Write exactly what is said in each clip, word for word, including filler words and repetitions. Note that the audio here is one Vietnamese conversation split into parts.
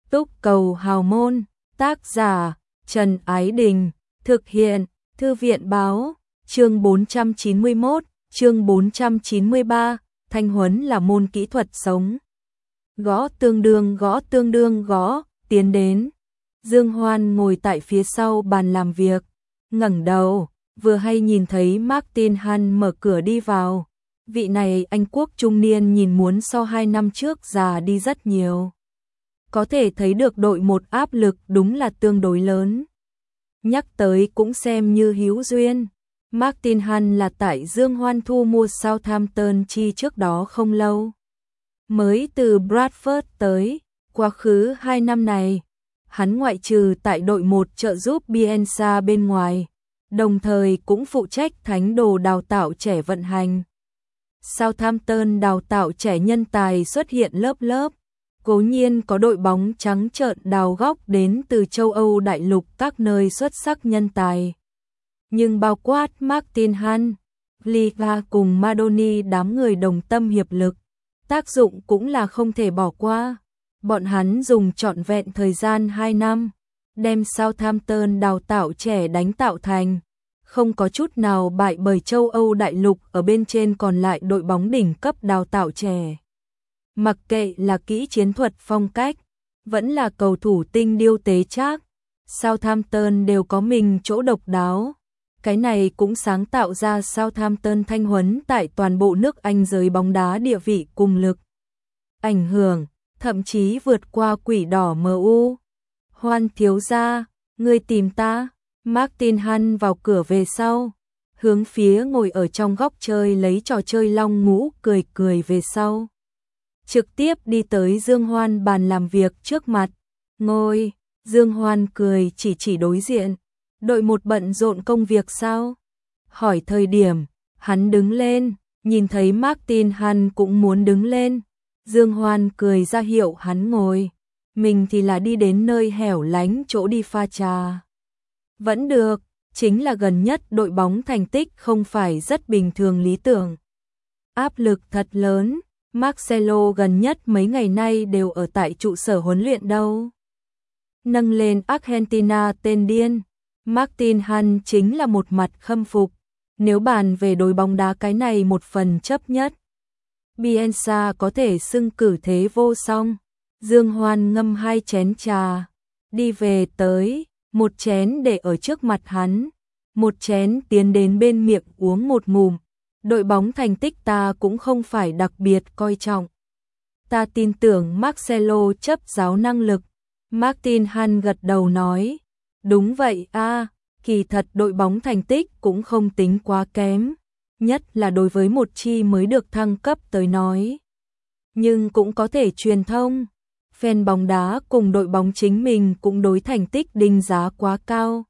Túc cầu hào môn, tác giả Trần Ái Đình, thực hiện Thư viện báo, chương bốn trăm chín mươi mốt, chương bốn trăm chín mươi ba, thanh huấn là môn kỹ thuật sống. Gõ tương đương gõ tương đương gõ, tiến đến. Dương Hoan ngồi tại phía sau bàn làm việc, ngẩng đầu, vừa hay nhìn thấy Martin Han mở cửa đi vào. Vị này Anh quốc trung niên nhìn muốn so hai năm trước già đi rất nhiều. Có thể thấy được đội một áp lực đúng là tương đối lớn. Nhắc tới cũng xem như hữu duyên. Martin Han là tại Dương Hoan thu mua Southampton chi trước đó không lâu. Mới từ Bradford tới, quá khứ hai năm này, hắn ngoại trừ tại đội một trợ giúp Bielsa bên ngoài, đồng thời cũng phụ trách thánh đồ đào tạo trẻ vận hành. Southampton đào tạo trẻ nhân tài xuất hiện lớp lớp, cố nhiên có đội bóng trắng trợn đào góc đến từ châu Âu đại lục các nơi xuất sắc nhân tài. Nhưng bao quát Martin Han, Liga cùng Madoni đám người đồng tâm hiệp lực, tác dụng cũng là không thể bỏ qua. Bọn hắn dùng trọn vẹn thời gian hai năm, đem Southampton đào tạo trẻ đánh tạo thành, không có chút nào bại bởi châu Âu đại lục ở bên trên còn lại đội bóng đỉnh cấp đào tạo trẻ. Mặc kệ là kỹ chiến thuật phong cách, vẫn là cầu thủ tinh điêu tế trác, Southampton đều có mình chỗ độc đáo. Cái này cũng sáng tạo ra Southampton thanh huấn tại toàn bộ nước Anh giới bóng đá địa vị cùng lực ảnh hưởng, thậm chí vượt qua Quỷ Đỏ em u. Hoan thiếu gia, ngươi tìm ta. Martin Han vào cửa về sau, hướng phía ngồi ở trong góc chơi lấy trò chơi long ngũ cười cười về sau. Trực tiếp đi tới Dương Hoan bàn làm việc trước mặt, ngồi. Dương Hoan cười chỉ chỉ đối diện. Đội một bận rộn công việc sao? Hỏi thời điểm, hắn đứng lên, nhìn thấy Martin Han cũng muốn đứng lên. Dương Hoan cười ra hiệu hắn ngồi, mình thì là đi đến nơi hẻo lánh chỗ đi pha trà. Vẫn được, chính là gần nhất đội bóng thành tích không phải rất bình thường lý tưởng. Áp lực thật lớn, Marcelo gần nhất mấy ngày nay đều ở tại trụ sở huấn luyện đâu. Nâng lên Argentina tên điên, Martin Han chính là một mặt khâm phục. Nếu bàn về đối bóng đá cái này một phần chấp nhất, Bielsa có thể xưng cử thế vô song. Dương Hoan ngâm hai chén trà, đi về tới, một chén để ở trước mặt hắn, một chén tiến đến bên miệng uống một ngụm. Đội bóng thành tích ta cũng không phải đặc biệt coi trọng. Ta tin tưởng Marcelo chấp giáo năng lực. Martin Han gật đầu nói, đúng vậy a, kỳ thật đội bóng thành tích cũng không tính quá kém, nhất là đối với một chi mới được thăng cấp tới nói. Nhưng cũng có thể truyền thông, fan bóng đá cùng đội bóng chính mình cũng đối thành tích đánh giá quá cao,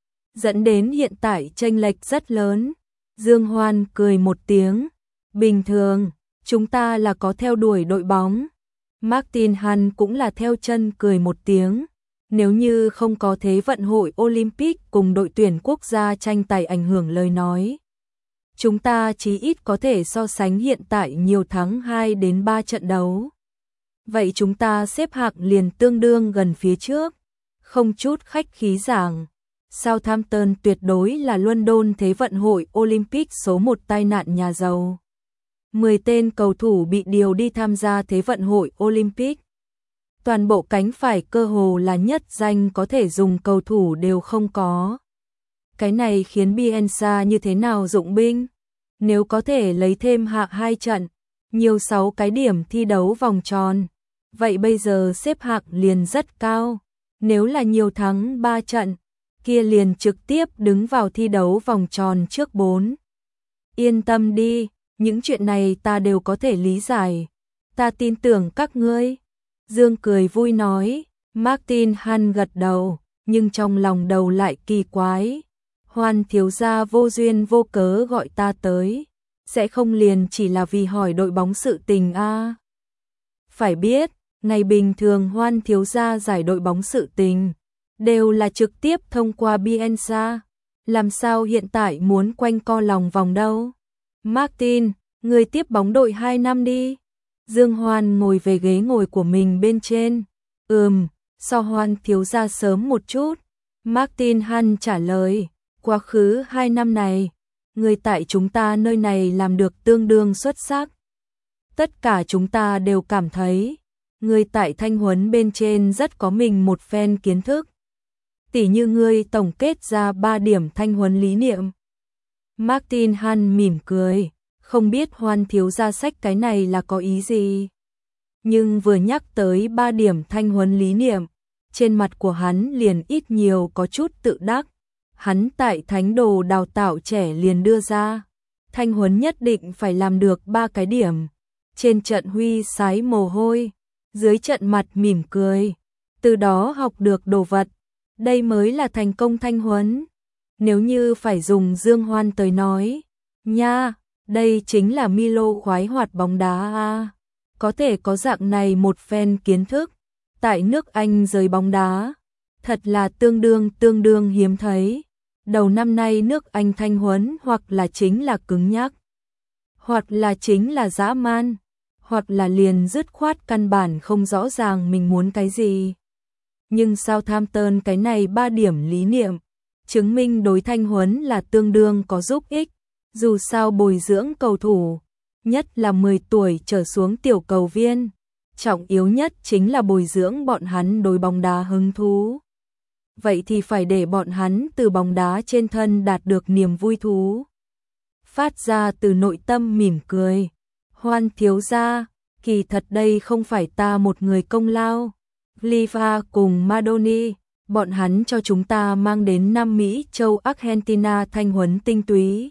dẫn đến hiện tại chênh lệch rất lớn. Dương Hoan cười một tiếng, bình thường, chúng ta là có theo đuổi đội bóng. Martin Han cũng là theo chân cười một tiếng, nếu như không có Thế vận hội Olympic cùng đội tuyển quốc gia tranh tài ảnh hưởng lời nói, chúng ta chí ít có thể so sánh hiện tại nhiều thắng hai đến ba trận đấu. Vậy chúng ta xếp hạng liền tương đương gần phía trước, không chút khách khí giảng. Southampton tuyệt đối là London Thế vận hội Olympic số một tai nạn nhà giàu. mười tên cầu thủ bị điều đi tham gia Thế vận hội Olympic. Toàn bộ cánh phải cơ hồ là nhất danh có thể dùng cầu thủ đều không có. Cái này khiến Bielsa như thế nào dụng binh? Nếu có thể lấy thêm hạng hai trận, nhiều sáu cái điểm thi đấu vòng tròn, vậy bây giờ xếp hạng liền rất cao. Nếu là nhiều thắng ba trận, kia liền trực tiếp đứng vào thi đấu vòng tròn trước bốn. Yên tâm đi, những chuyện này ta đều có thể lý giải. Ta tin tưởng các ngươi. Dương cười vui nói. Martin Han gật đầu, nhưng trong lòng đầu lại kỳ quái. Hoan thiếu gia vô duyên vô cớ gọi ta tới, sẽ không liền chỉ là vì hỏi đội bóng sự tình a? À? Phải biết, ngày bình thường Hoan thiếu gia giải đội bóng sự tình đều là trực tiếp thông qua Bielsa, làm sao hiện tại muốn quanh co lòng vòng đâu? Martin, người tiếp bóng đội hai năm đi. Dương Hoan ngồi về ghế ngồi của mình bên trên. Ừm, so Hoan thiếu gia sớm một chút. Martin Han trả lời, quá khứ hai năm này, người tại chúng ta nơi này làm được tương đương xuất sắc. Tất cả chúng ta đều cảm thấy, người tại Thanh Huấn bên trên rất có mình một phen kiến thức. Tỉ như ngươi tổng kết ra ba điểm Thanh Huấn lý niệm. Martin Han mỉm cười, không biết Hoan thiếu gia sách cái này là có ý gì. Nhưng vừa nhắc tới ba điểm Thanh Huấn lý niệm, trên mặt của hắn liền ít nhiều có chút tự đắc. Hắn tại thánh đồ đào tạo trẻ liền đưa ra, Thanh Huấn nhất định phải làm được ba cái điểm. Trên trận huy sái mồ hôi, dưới trận mặt mỉm cười, từ đó học được đồ vật. Đây mới là thành công Thanh Huấn. Nếu như phải dùng Dương Hoan tới nói, nha, đây chính là Milo khoái hoạt bóng đá a. Có thể có dạng này một phen kiến thức tại nước Anh giới bóng đá, thật là tương đương tương đương hiếm thấy. Đầu năm nay nước Anh Thanh Huấn hoặc là chính là cứng nhắc, hoặc là chính là dã man, hoặc là liền dứt khoát căn bản không rõ ràng mình muốn cái gì. Nhưng Southampton cái này ba điểm lý niệm, chứng minh đối Thanh Huấn là tương đương có giúp ích. Dù sao bồi dưỡng cầu thủ, nhất là mười tuổi trở xuống tiểu cầu viên, trọng yếu nhất chính là bồi dưỡng bọn hắn đối bóng đá hứng thú. Vậy thì phải để bọn hắn từ bóng đá trên thân đạt được niềm vui thú. Phát ra từ nội tâm mỉm cười, Hoan thiếu gia, kỳ thật đây không phải ta một người công lao. Liva cùng Madoni, bọn hắn cho chúng ta mang đến Nam Mỹ châu Argentina Thanh Huấn tinh túy.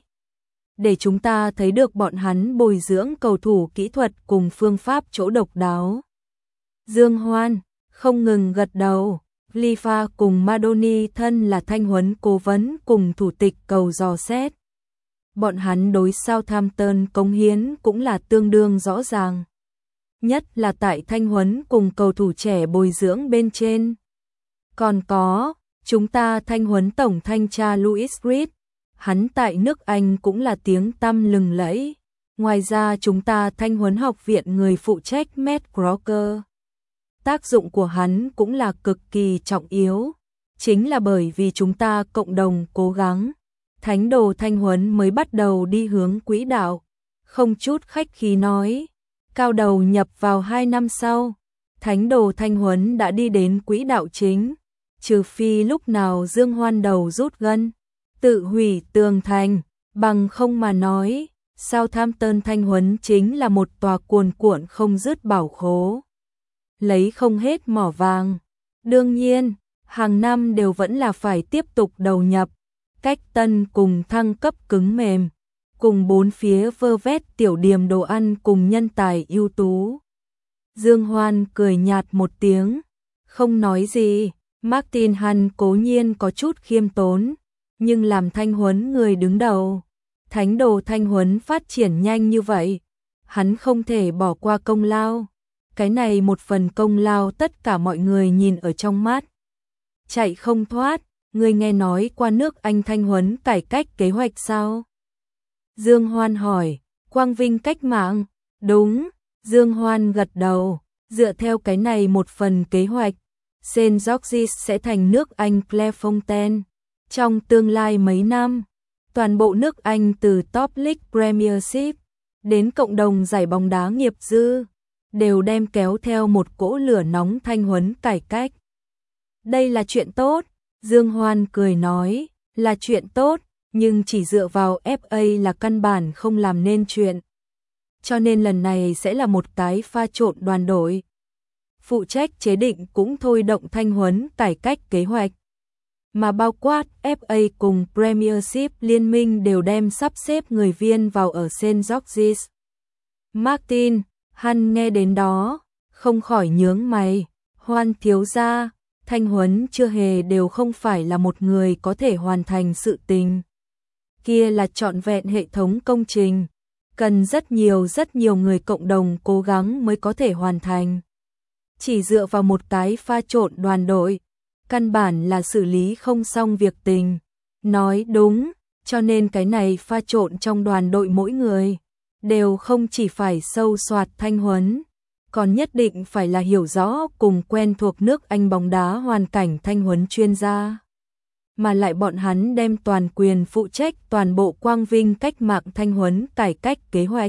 Để chúng ta thấy được bọn hắn bồi dưỡng cầu thủ kỹ thuật cùng phương pháp chỗ độc đáo. Dương Hoan không ngừng gật đầu. Liva cùng Madoni thân là Thanh Huấn cố vấn cùng thủ tịch cầu dò xét. Bọn hắn đối Southampton cống hiến cũng là tương đương rõ ràng. Nhất là tại Thanh Huấn cùng cầu thủ trẻ bồi dưỡng bên trên. Còn có, chúng ta Thanh Huấn tổng thanh tra Louis Reed, hắn tại nước Anh cũng là tiếng tăm lừng lẫy. Ngoài ra chúng ta Thanh Huấn học viện người phụ trách Matt Crocker. Tác dụng của hắn cũng là cực kỳ trọng yếu. Chính là bởi vì chúng ta cộng đồng cố gắng, thánh đồ Thanh Huấn mới bắt đầu đi hướng quỹ đạo. Không chút khách khí nói, cao đầu nhập vào hai năm sau, thánh đồ Thanh Huấn đã đi đến quỹ đạo chính. Trừ phi lúc nào Dương Hoan đầu rút gân, tự hủy tường thành, bằng không mà nói, Southampton Thanh Huấn chính là một tòa cuồn cuộn không dứt bảo khố. Lấy không hết mỏ vàng. Đương nhiên, hàng năm đều vẫn là phải tiếp tục đầu nhập, cách tân cùng thăng cấp cứng mềm, cùng bốn phía vơ vét tiểu điểm đồ ăn cùng nhân tài ưu tú. Dương Hoan cười nhạt một tiếng, không nói gì. Martin Han cố nhiên có chút khiêm tốn, nhưng làm Thanh Huấn người đứng đầu, thánh đồ Thanh Huấn phát triển nhanh như vậy, hắn không thể bỏ qua công lao. Cái này một phần công lao tất cả mọi người nhìn ở trong mắt. Chạy không thoát, người nghe nói qua nước Anh Thanh Huấn cải cách kế hoạch sao? Dương Hoan hỏi, quang vinh cách mạng, đúng, Dương Hoan gật đầu, dựa theo cái này một phần kế hoạch, Saint George's sẽ thành nước Anh Clairefontaine. Trong tương lai mấy năm, toàn bộ nước Anh từ Top League Premiership đến cộng đồng giải bóng đá nghiệp dư, đều đem kéo theo một cỗ lửa nóng Thanh Huấn cải cách. Đây là chuyện tốt, Dương Hoan cười nói, là chuyện tốt, nhưng chỉ dựa vào ép a là căn bản không làm nên chuyện. Cho nên lần này sẽ là một cái pha trộn đoàn đội. Phụ trách chế định cũng thôi động Thanh Huấn cải cách kế hoạch. Mà bao quát ép a cùng Premiership liên minh đều đem sắp xếp người viên vào ở Saint George's. Martin Han nghe đến đó, không khỏi nhướng mày, Hoan thiếu gia, Thanh Huấn chưa hề đều không phải là một người có thể hoàn thành sự tình. Kia là trọn vẹn hệ thống công trình, cần rất nhiều rất nhiều người cộng đồng cố gắng mới có thể hoàn thành. Chỉ dựa vào một cái pha trộn đoàn đội, căn bản là xử lý không xong việc tình. Nói đúng, cho nên cái này pha trộn trong đoàn đội mỗi người đều không chỉ phải sâu soạt Thanh Huấn, còn nhất định phải là hiểu rõ cùng quen thuộc nước Anh bóng đá hoàn cảnh thanh huấn chuyên gia. Mà lại bọn hắn đem toàn quyền phụ trách toàn bộ quang vinh cách mạng thanh huấn cải cách kế hoạch.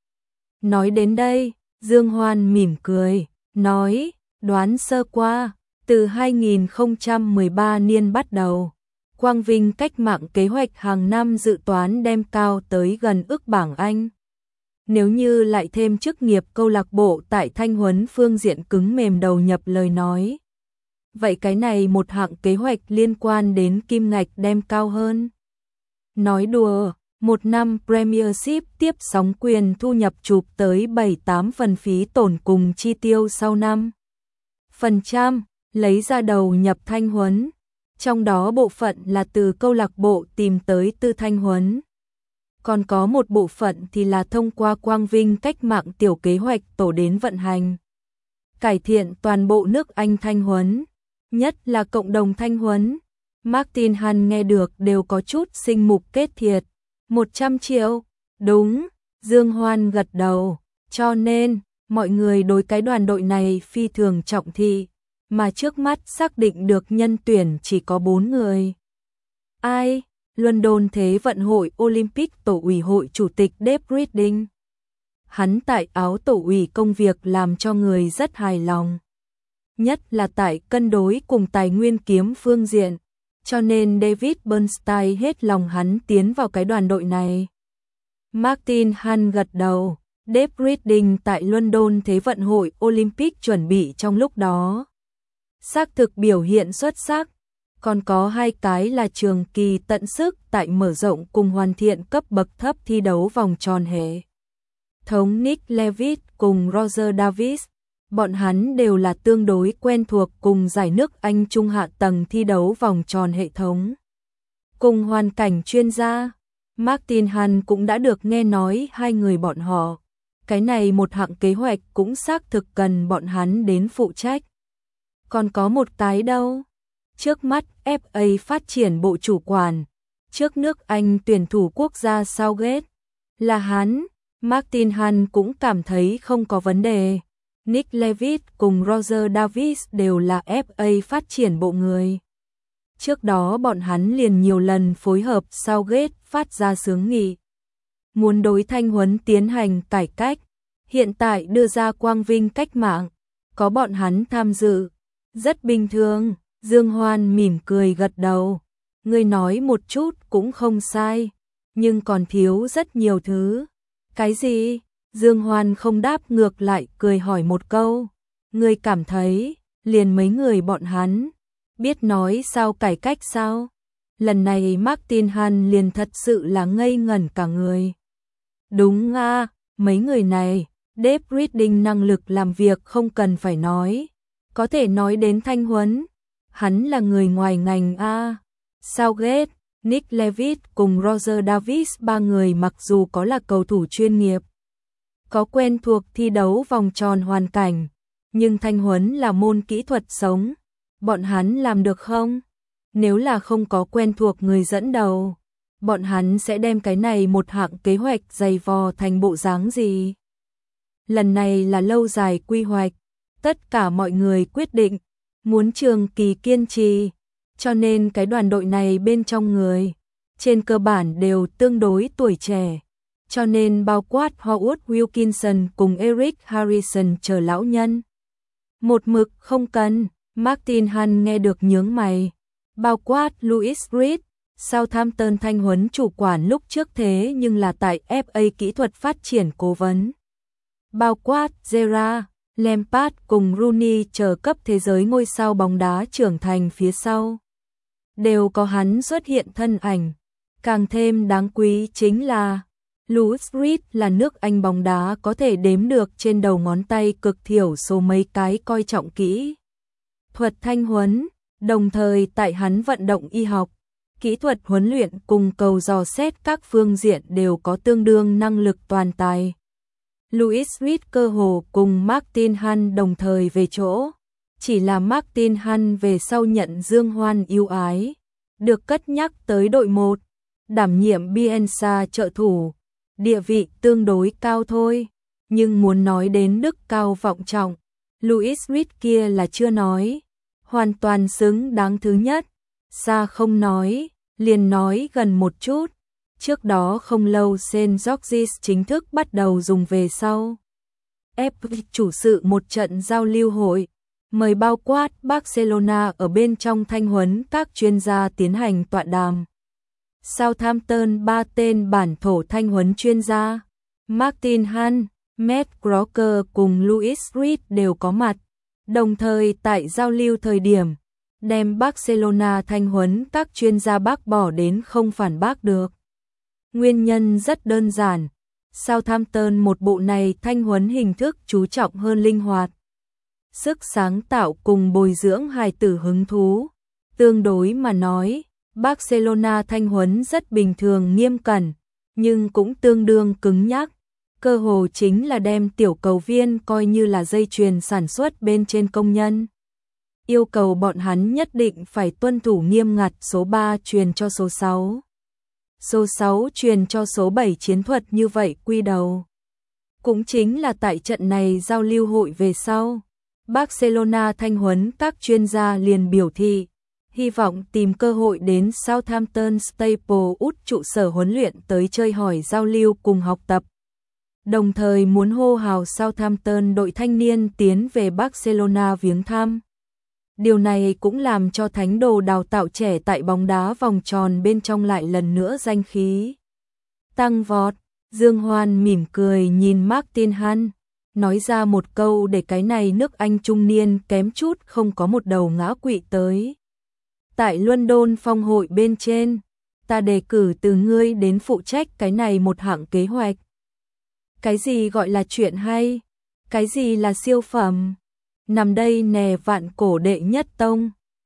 Nói đến đây, Dương Hoan mỉm cười, nói, đoán sơ qua, từ hai nghìn không trăm mười ba niên bắt đầu, quang vinh cách mạng kế hoạch hàng năm dự toán đem cao tới gần ức bảng Anh. Nếu như lại thêm chức nghiệp câu lạc bộ tại thanh huấn phương diện cứng mềm đầu nhập lời nói, vậy cái này một hạng kế hoạch liên quan đến kim ngạch đem cao hơn. Nói đùa, một năm Premiership tiếp sóng quyền thu nhập chụp tới bảy tám phần phí tổn cùng chi tiêu sau năm phần trăm, lấy ra đầu nhập thanh huấn, trong đó bộ phận là từ câu lạc bộ tìm tới từ thanh huấn. Còn có một bộ phận thì là thông qua quang vinh cách mạng tiểu kế hoạch tổ đến vận hành. Cải thiện toàn bộ nước Anh thanh huấn, nhất là cộng đồng thanh huấn. Martin Hàn nghe được đều có chút sinh mục kết thiệt. một trăm triệu, đúng, Dương Hoan gật đầu, cho nên, mọi người đối cái đoàn đội này phi thường trọng thị, mà trước mắt xác định được nhân tuyển chỉ có bốn người. Ai? London Thế vận hội Olympic tổ ủy hội chủ tịch Dave Reading. Hắn tại áo tổ ủy công việc làm cho người rất hài lòng. Nhất là tại cân đối cùng tài nguyên kiếm phương diện, cho nên David Bernstein hết lòng hắn tiến vào cái đoàn đội này. Martin Hàn gật đầu, Dave Reading tại London Thế vận hội Olympic chuẩn bị trong lúc đó. Xác thực biểu hiện xuất sắc, còn có hai cái là trường kỳ tận sức tại mở rộng cùng hoàn thiện cấp bậc thấp thi đấu vòng tròn hệ thống Nick Levitt cùng Roger Davis. Bọn hắn đều là tương đối quen thuộc cùng giải nước Anh trung hạ tầng thi đấu vòng tròn hệ thống. Cùng hoàn cảnh chuyên gia, Martin Hàn cũng đã được nghe nói hai người bọn họ. Cái này một hạng kế hoạch cũng xác thực cần bọn hắn đến phụ trách. Còn có một cái đâu? Trước mắt ép a phát triển bộ chủ quản, trước nước Anh tuyển thủ quốc gia Southgate, là hắn. Martin Hàn cũng cảm thấy không có vấn đề. Nick Levitt cùng Roger Davis đều là ép a phát triển bộ người. Trước đó bọn hắn liền nhiều lần phối hợp Southgate phát ra xướng nghị. Muốn đối thanh huấn tiến hành cải cách, hiện tại đưa ra quang vinh cách mạng, có bọn hắn tham dự. Rất bình thường, Dương Hoan mỉm cười gật đầu. Ngươi nói một chút cũng không sai, nhưng còn thiếu rất nhiều thứ. Cái gì? Dương Hoan không đáp ngược lại cười hỏi một câu. Ngươi cảm thấy, liền mấy người bọn hắn, biết nói sao cải cách sao? Lần này Martin Hàn liền thật sự là ngây ngẩn cả người. Đúng à, mấy người này, Dave Reading năng lực làm việc không cần phải nói. Có thể nói đến thanh huấn, hắn là người ngoài ngành a. Southgate, Nick Levitt cùng Roger Davis ba người mặc dù có là cầu thủ chuyên nghiệp, có quen thuộc thi đấu vòng tròn hoàn cảnh, nhưng thanh huấn là môn kỹ thuật sống. Bọn hắn làm được không? Nếu là không có quen thuộc người dẫn đầu, bọn hắn sẽ đem cái này một hạng kế hoạch dày vò thành bộ dáng gì? Lần này là lâu dài quy hoạch, tất cả mọi người quyết định, muốn trường kỳ kiên trì, cho nên cái đoàn đội này bên trong người, trên cơ bản đều tương đối tuổi trẻ, cho nên bao quát Howard Wilkinson cùng Eric Harrison chờ lão nhân. Một mực không cần, Martin Hàn nghe được nhướng mày, bao quát Louis Reed, Southampton thanh huấn chủ quản lúc trước thế nhưng là tại ép a kỹ thuật phát triển cố vấn. Bao quát Gerrard, Lampard cùng Rooney chờ cấp thế giới ngôi sao bóng đá trưởng thành phía sau. Đều có hắn xuất hiện thân ảnh. Càng thêm đáng quý chính là Louis Reed là nước Anh bóng đá có thể đếm được trên đầu ngón tay cực thiểu số mấy cái coi trọng kỹ thuật thanh huấn, đồng thời tại hắn vận động y học, kỹ thuật huấn luyện cùng cầu dò xét các phương diện đều có tương đương năng lực toàn tài. Louis Reed cơ hồ cùng Martin Hàn đồng thời về chỗ, chỉ là Martin Hàn về sau nhận Dương Hoan yêu ái, được cất nhắc tới đội một, đảm nhiệm Bielsa trợ thủ, địa vị tương đối cao thôi, nhưng muốn nói đến đức cao vọng trọng, Louis Reed kia là chưa nói, hoàn toàn xứng đáng thứ nhất, xa không nói, liền nói gần một chút, trước đó không lâu Saint George's chính thức bắt đầu dùng về sau. ép chủ sự một trận giao lưu hội, mời bao quát Barcelona ở bên trong thanh huấn các chuyên gia tiến hành tọa đàm. Southampton ba tên bản thổ thanh huấn chuyên gia, Martin Hunt, Matt Crocker cùng Louis Reed đều có mặt, đồng thời tại giao lưu thời điểm, đem Barcelona thanh huấn các chuyên gia bác bỏ đến không phản bác được. Nguyên nhân rất đơn giản, Southampton một bộ này thanh huấn hình thức chú trọng hơn linh hoạt, sức sáng tạo cùng bồi dưỡng hài tử hứng thú. Tương đối mà nói, Barcelona thanh huấn rất bình thường nghiêm cẩn, nhưng cũng tương đương cứng nhắc. Cơ hồ chính là đem tiểu cầu viên coi như là dây chuyền sản xuất bên trên công nhân. Yêu cầu bọn hắn nhất định phải tuân thủ nghiêm ngặt số ba truyền cho số sáu. Số sáu truyền cho số bảy chiến thuật như vậy quy đầu. Cũng chính là tại trận này giao lưu hội về sau, Barcelona thanh huấn các chuyên gia liền biểu thị, hy vọng tìm cơ hội đến Southampton Staplewood trụ sở huấn luyện tới chơi hỏi giao lưu cùng học tập. Đồng thời muốn hô hào Southampton đội thanh niên tiến về Barcelona viếng thăm. Điều này cũng làm cho thánh đồ đào tạo trẻ tại bóng đá vòng tròn bên trong lại lần nữa danh khí tăng vọt. Dương Hoan mỉm cười nhìn Martin Hunt, nói ra một câu để cái này nước Anh trung niên kém chút không có một đầu ngã quỵ tới. Tại London phong hội bên trên, ta đề cử từ ngươi đến phụ trách cái này một hạng kế hoạch. Cái gì gọi là chuyện hay? Cái gì là siêu phẩm? Nằm đây nè vạn cổ đệ nhất tông.